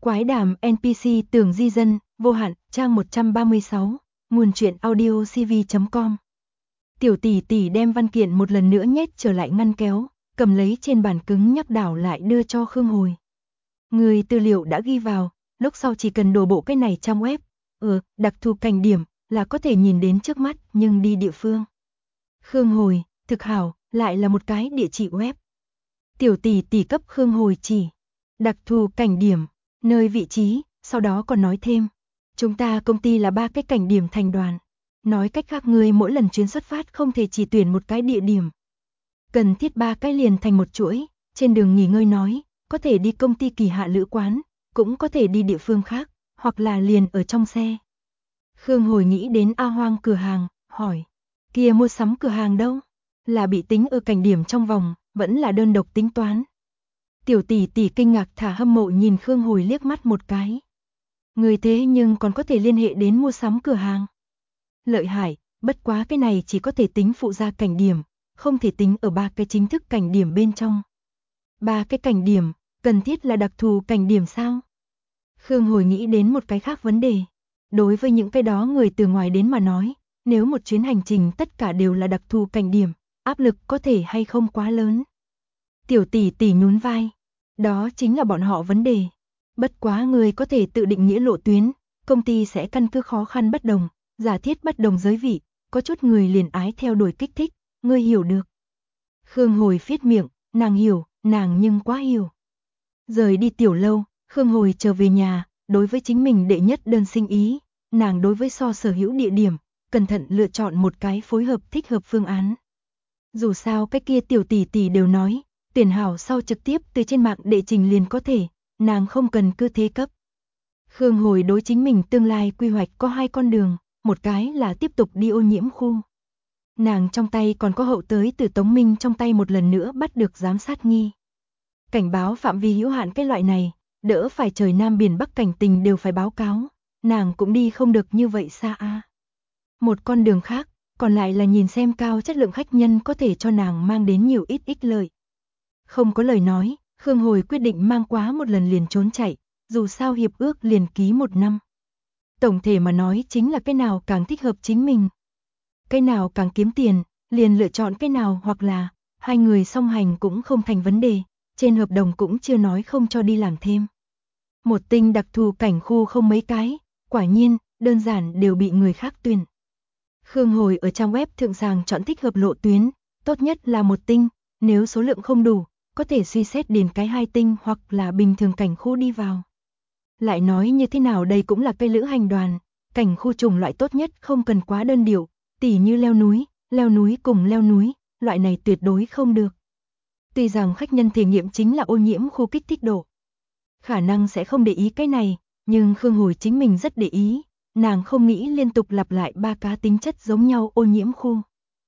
Quái đàm NPC tưởng di dân, vô hạn, trang 136, nguồn truyện audio cv.com. Tiểu tỷ tỷ đem văn kiện một lần nữa nhét trở lại ngăn kéo, cầm lấy trên bàn cứng nhắc đảo lại đưa cho Khương Hồi. Người tư liệu đã ghi vào, lúc sau chỉ cần đổ bộ cái này trang web, đặc thù cảnh điểm, là có thể nhìn đến trước mắt, nhưng đi địa phương. Khương Hồi, thực hảo, lại là một cái địa chỉ web. Tiểu tỷ tỷ cấp Khương Hồi chỉ, đặc thù cảnh điểm, nơi vị trí, sau đó còn nói thêm. Chúng ta công ty là 3 cái cảnh điểm thành đoàn. Nói cách khác người mỗi lần chuyến xuất phát không thể chỉ tuyển một cái địa điểm. Cần thiết 3 cái liền thành một chuỗi, trên đường nghỉ ngơi nói, có thể đi công ty kỳ hạ lữ quán, cũng có thể đi địa phương khác, hoặc là liền ở trong xe. Khương Hồi nghĩ đến A Hoang cửa hàng, hỏi, kia mua sắm cửa hàng đâu? Là bị tính ở cảnh điểm trong vòng, vẫn là đơn độc tính toán. Tiểu tỷ tỷ kinh ngạc thả hâm mộ nhìn Khương Hồi liếc mắt một cái. Người thế nhưng còn có thể liên hệ đến mua sắm cửa hàng. Lợi hại, bất quá cái này chỉ có thể tính phụ gia cảnh điểm, không thể tính ở 3 cái chính thức cảnh điểm bên trong. 3 cái cảnh điểm, cần thiết là đặc thù cảnh điểm sao? Khương Hồi nghĩ đến một cái khác vấn đề. Đối với những cái đó người từ ngoài đến mà nói, nếu một chuyến hành trình tất cả đều là đặc thù cảnh điểm, áp lực có thể hay không quá lớn. Tiểu tỷ tỷ nhún vai. Đó chính là bọn họ vấn đề. Bất quá người có thể tự định nghĩa lộ tuyến, công ty sẽ căn cứ khó khăn bất đồng, giả thiết bất đồng giới vị, có chút người liền ái theo đuổi kích thích, ngươi hiểu được. Khương Hồi phết miệng, nàng hiểu, nàng nhưng quá hiểu. Rời đi tiểu lâu, Khương Hồi trở về nhà, đối với chính mình đệ nhất đơn sinh ý, nàng đối với sở hữu địa điểm, cẩn thận lựa chọn một cái phối hợp thích hợp phương án. Dù sao cái kia tiểu tỷ tỷ đều nói, tuyển hảo sau trực tiếp từ trên mạng đệ trình liền có thể, nàng không cần cứ thế cấp. Khương Hồi đối chính mình tương lai quy hoạch có 2 con đường, một cái là tiếp tục đi ô nhiễm khu. Nàng trong tay còn có hậu tới từ Tống Minh trong tay một lần nữa bắt được giám sát nghi. Cảnh báo phạm vi hữu hạn cái loại này, đỡ phải trời Nam biển Bắc cảnh tình đều phải báo cáo, nàng cũng đi không được như vậy xa a. Một con đường khác, còn lại là nhìn xem cao chất lượng khách nhân có thể cho nàng mang đến nhiều ít ích lợi. Không có lời nói, Khương Hồi quyết định mang quá một lần liền trốn chạy, dù sao hiệp ước liền ký 1 năm. Tổng thể mà nói chính là cái nào càng thích hợp chính mình. Cái nào càng kiếm tiền, liền lựa chọn cái nào hoặc là, 2 người song hành cũng không thành vấn đề, trên hợp đồng cũng chưa nói không cho đi làm thêm. Một tinh đặc thù cảnh khu không mấy cái, quả nhiên, đơn giản đều bị người khác tuyển. Khương Hồi ở trang web thượng sàng chọn thích hợp lộ tuyến, tốt nhất là 1 tinh, nếu số lượng không đủ, có thể suy xét điền cái 2 tinh hoặc là bình thường cảnh khu đi vào. Lại nói như thế nào đây cũng là cây lữ hành đoàn, cảnh khu chủng loại tốt nhất không cần quá đơn điệu, tỉ như leo núi cùng leo núi, loại này tuyệt đối không được. Tuy rằng khách nhân thể nghiệm chính là ô nhiễm khu kích thích độ. Khả năng sẽ không để ý cái này, nhưng Khương Hồi chính mình rất để ý, nàng không nghĩ liên tục lặp lại 3 cá tính chất giống nhau ô nhiễm khu.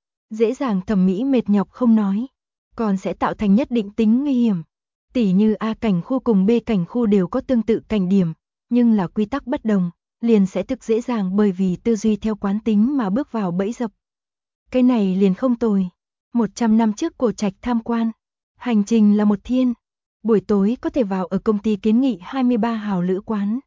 Dễ dàng thẩm mỹ mệt nhọc không nói, còn sẽ tạo thành nhất định tính nguy hiểm. Tỉ như A cảnh khu cùng B cảnh khu đều có tương tự cảnh điểm, nhưng là quy tắc bất đồng, liền sẽ thực dễ dàng bởi vì tư duy theo quán tính mà bước vào bẫy dập. Cái này liền không tồi. 100 năm trước Cổ Trạch tham quan, hành trình là 1 thiên, buổi tối có thể vào ở công ty kiến nghị 23 hào lữ quán.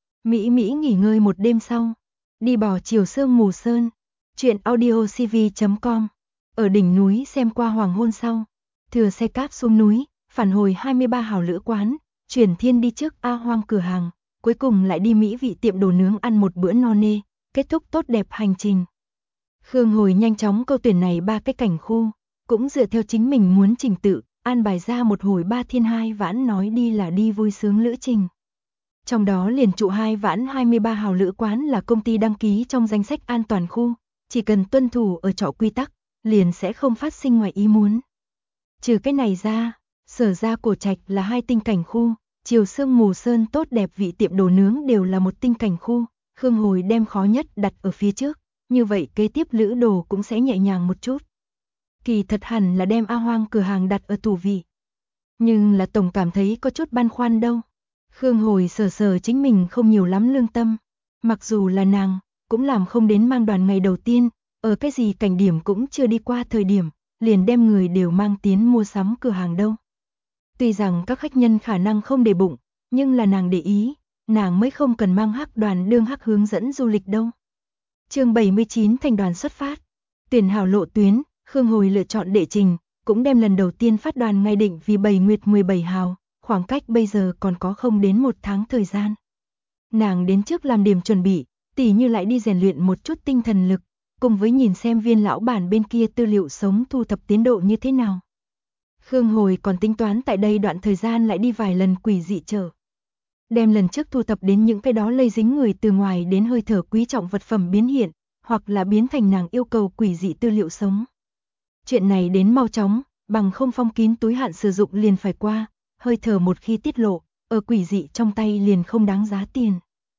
Mỹ nghỉ ngơi 1 đêm sau, đi bỏ chiều sương mù sơn, truyện audio cv.com, ở đỉnh núi xem qua hoàng hôn sau, thừa xe cáp xuống núi, phản hồi 23 hào lữ quán, chuyển thiên đi trước A Hoang cửa hàng, cuối cùng lại đi mỹ vị tiệm đồ nướng ăn một bữa no nê, kết thúc tốt đẹp hành trình. Khương Hồi nhanh chóng câu tuyển này 3 cái cảnh khu, cũng dựa theo chính mình muốn trình tự, an bài ra một hồi 3 thiên 2 vãn nói đi là đi vui sướng lữ trình. Trong đó liền trụ 2 vãn 23 hào lữ quán là công ty đăng ký trong danh sách an toàn khu, chỉ cần tuân thủ ở trọ quy tắc, liền sẽ không phát sinh ngoài ý muốn. Trừ cái này ra, Sở ra Cổ Trạch là 2 tinh cảnh khu, chiều sương mù sơn tốt đẹp vị tiệm đồ nướng đều là 1 tinh cảnh khu, Khương Hồi đem khó nhất đặt ở phía trước, như vậy kế tiếp lữ đồ cũng sẽ nhẹ nhàng một chút. Kỳ thật hẳn là đem A Hoang cửa hàng đặt ở tủ vị. Nhưng là tổng cảm thấy có chút băn khoăn đâu. Khương Hồi sờ chính mình không nhiều lắm lương tâm. Mặc dù là nàng, cũng làm không đến mang đoàn ngày đầu tiên, ở cái gì cảnh điểm cũng chưa đi qua thời điểm, liền đem người đều mang tiến mua sắm cửa hàng đâu. Tuy rằng các khách nhân khả năng không để bụng, nhưng là nàng để ý, nàng mới không cần mang hắc đoàn đương hắc hướng dẫn du lịch đâu. Chương 79 thành đoàn xuất phát. Tuyển hảo lộ tuyến, Khương Hồi lựa chọn đệ trình, cũng đem lần đầu tiên phát đoàn ngày định vì 7 nguyệt 17 hào, khoảng cách bây giờ còn có không đến 1 tháng thời gian. Nàng đến trước làm điểm chuẩn bị, tỉ như lại đi rèn luyện một chút tinh thần lực, cùng với nhìn xem Viên lão bản bên kia tư liệu sống thu thập tiến độ như thế nào. Khương Hồi còn tính toán tại đây đoạn thời gian lại đi vài lần quỷ dị chợ. Đem lần trước thu thập đến những cái đó lây dính người từ ngoài đến hơi thở quý trọng vật phẩm biến hiện, hoặc là biến thành nàng yêu cầu quỷ dị tư liệu sống. Chuyện này đến mau chóng, bằng không phong kín túi hạn sử dụng liền phải qua, hơi thở một khi tiết lộ, ở quỷ dị trong tay liền không đáng giá tiền.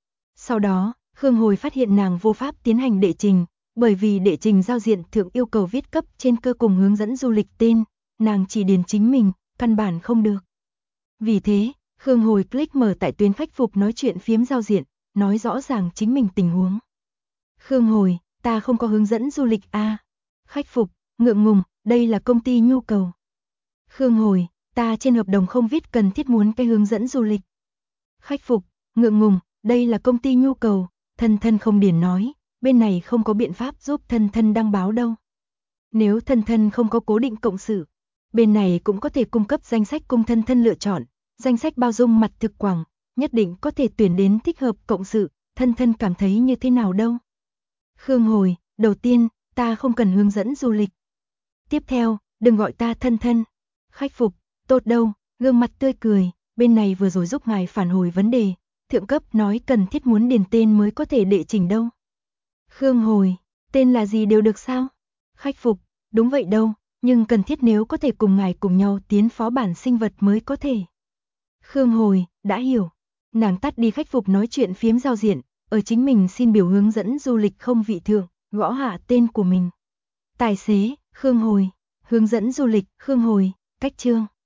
Sau đó, Khương Hồi phát hiện nàng vô pháp tiến hành đệ trình, bởi vì đệ trình giao diện thượng yêu cầu viết cấp trên cơ cùng hướng dẫn du lịch tên, nàng chỉ điền chính mình, căn bản không được. Vì thế, Khương Hồi click mở tại tuyến khách phục nói chuyện phiếm giao diện, nói rõ ràng chính mình tình huống. Khương Hồi, ta không có hướng dẫn du lịch a. Khách phục, ngượng ngùng, đây là công ty nhu cầu. Khương Hồi, ta trên hợp đồng không viết cần thiết muốn cái hướng dẫn du lịch. Khách phục, ngượng ngùng, đây là công ty nhu cầu, thân thân không điền nói, bên này không có biện pháp giúp thân thân đăng báo đâu. Nếu thân thân không có cố định cộng sự, bên này cũng có thể cung cấp danh sách cung thân thân lựa chọn, danh sách bao dung mặt thực quảng, nhất định có thể tuyển đến thích hợp cộng sự, thân thân cảm thấy như thế nào đâu. Khương Hồi, đầu tiên, ta không cần hướng dẫn du lịch. Tiếp theo, đừng gọi ta thân thân. Khách phục, tốt đâu, gương mặt tươi cười, bên này vừa rồi giúp ngài phản hồi vấn đề, thượng cấp nói cần thiết muốn điền tên mới có thể đệ trình đâu. Khương Hồi, tên là gì đều được sao? Khách phục, đúng vậy đâu, nhưng cần thiết nếu có thể cùng ngài cùng nhau tiến phó bản sinh vật mới có thể. Khương Hồi, đã hiểu. Nàng tắt đi khách phục nói chuyện phiếm giao diện, ở chính mình xin biểu hướng dẫn du lịch không vị thượng, gõ hạ tên của mình. Tài xế, Khương Hồi, hướng dẫn du lịch, Khương Hồi, cách chương.